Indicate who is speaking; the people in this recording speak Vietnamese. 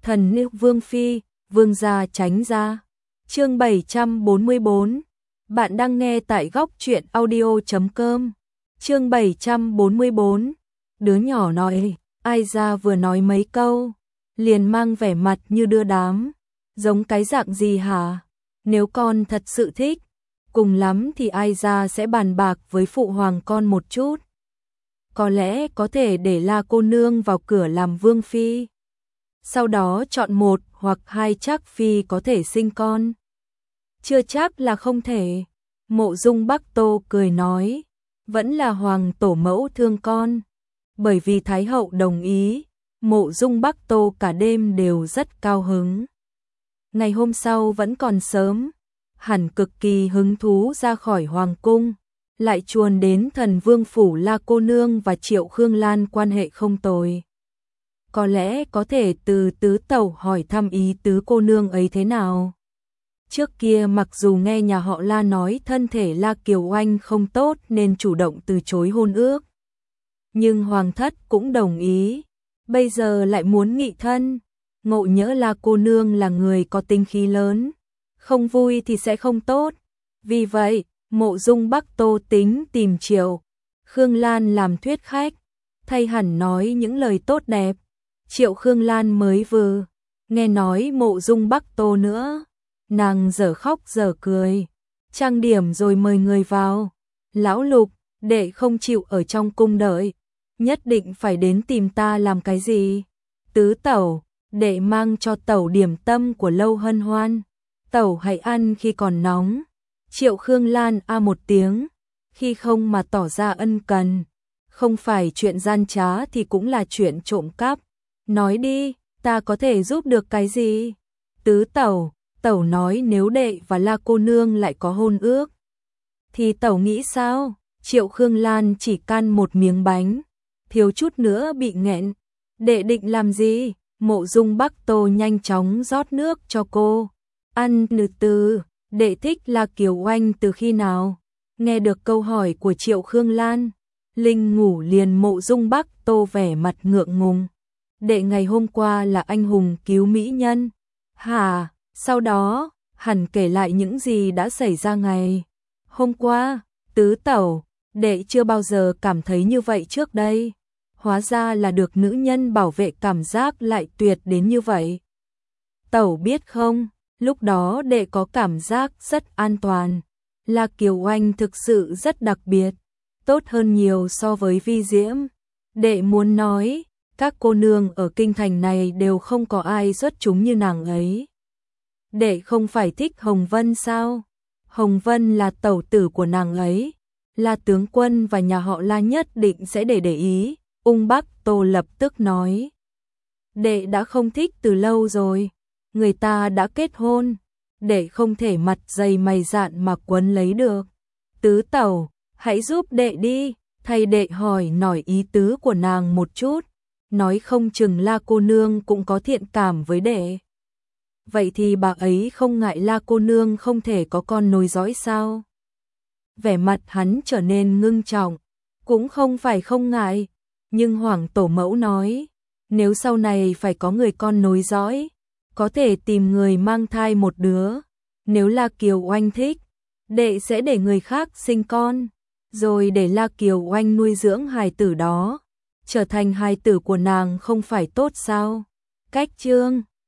Speaker 1: Thần nữ Vương Phi, Vương gia tránh ra. Chương 744. Bạn đang nghe tại góc truyện audio.com. Chương 744. Đứa nhỏ nói, ai ra vừa nói mấy câu, liền mang vẻ mặt như đưa đám. Giống cái dạng gì hả? Nếu con thật sự thích, cùng lắm thì ai ra sẽ bàn bạc với phụ hoàng con một chút. Có lẽ có thể để La cô nương vào cửa làm vương phi. Sau đó chọn một hoặc hai chắc phi có thể sinh con. Chưa chắc là không thể. Mộ Dung Bắc Tô cười nói, vẫn là hoàng tổ mẫu thương con. Bởi vì Thái hậu đồng ý, Mộ Dung Bắc Tô cả đêm đều rất cao hứng. Ngày hôm sau vẫn còn sớm, hẳn cực kỳ hứng thú ra khỏi hoàng cung, lại chuồn đến Thần Vương phủ. La cô nương và Triệu Khương Lan quan hệ không tồi. Có lẽ có thể từ tứ tẩu hỏi thăm ý tứ cô nương ấy thế nào. Trước kia mặc dù nghe nhà họ La nói thân thể La Kiều Oanh không tốt nên chủ động từ chối hôn ước, nhưng hoàng thất cũng đồng ý. Bây giờ lại muốn nghị thân, ngộ nhỡ La cô nương là người có tính khí lớn, không vui thì sẽ không tốt. Vì vậy, Mộ Dung Bắc Tô tính tìm Triệu Khương Lan làm thuyết khách, thay hẳn nói những lời tốt đẹp. Triệu Khương Lan mới vừa nghe nói Mộ Dung Bắc Tô nữa, nàng dở khóc dở cười, trang điểm rồi mời người vào. Lão Lục, đệ không chịu ở trong cung đợi, nhất định phải đến tìm ta làm cái gì? Tứ tẩu, đệ mang cho tẩu điểm tâm của Lâu Hân Hoan, tẩu hãy ăn khi còn nóng. Triệu Khương Lan một tiếng, khi không mà tỏ ra ân cần, không phải chuyện gian trá thì cũng là chuyện trộm cắp. Nói đi, ta có thể giúp được cái gì? Tứ tẩu, tẩu nói nếu đệ và La cô nương lại có hôn ước, thì tẩu nghĩ sao? Triệu Khương Lan chỉ căn một miếng bánh, thiếu chút nữa bị nghẹn. Đệ định làm gì? Mộ Dung Bắc Tô nhanh chóng rót nước cho cô. Ăn từ, đệ thích La Kiều Oanh từ khi nào? Nghe được câu hỏi của Triệu Khương Lan, Linh ngủ liền. Mộ Dung Bắc Tô vẻ mặt ngượng ngùng. Đệ ngày hôm qua là anh hùng cứu mỹ nhân. Hả? Sau đó, hẳn kể lại những gì đã xảy ra ngày hôm qua. Tứ tẩu, đệ chưa bao giờ cảm thấy như vậy trước đây. Hóa ra là được nữ nhân bảo vệ cảm giác lại tuyệt đến như vậy. Tẩu biết không, lúc đó đệ có cảm giác rất an toàn. La Kiều Oanh thực sự rất đặc biệt, tốt hơn nhiều so với Vi Diễm. Đệ muốn nói, các cô nương ở kinh thành này đều không có ai xuất chúng như nàng ấy. Đệ không phải thích Hồng Vân sao? Hồng Vân là tẩu tử của nàng ấy, là tướng quân và nhà họ La nhất định sẽ để ý. Ung Bắc Tô lập tức nói, đệ đã không thích từ lâu rồi, người ta đã kết hôn, đệ không thể mặt dày mày dạn mà quấn lấy được. Tứ tẩu, hãy giúp đệ đi, thay đệ hỏi nổi ý tứ của nàng một chút, nói không chừng La cô nương cũng có thiện cảm với đệ. Vậy thì bà ấy không ngại La cô nương không thể có con nối dõi sao? Vẻ mặt hắn trở nên ngưng trọng, cũng không phải không ngại, nhưng hoàng tổ mẫu nói, nếu sau này phải có người con nối dõi, có thể tìm người mang thai một đứa. Nếu La Kiều Oanh thích, đệ sẽ để người khác sinh con, rồi để La Kiều Oanh nuôi dưỡng hài tử đó, trở thành hài tử của nàng không phải tốt sao? Cách chương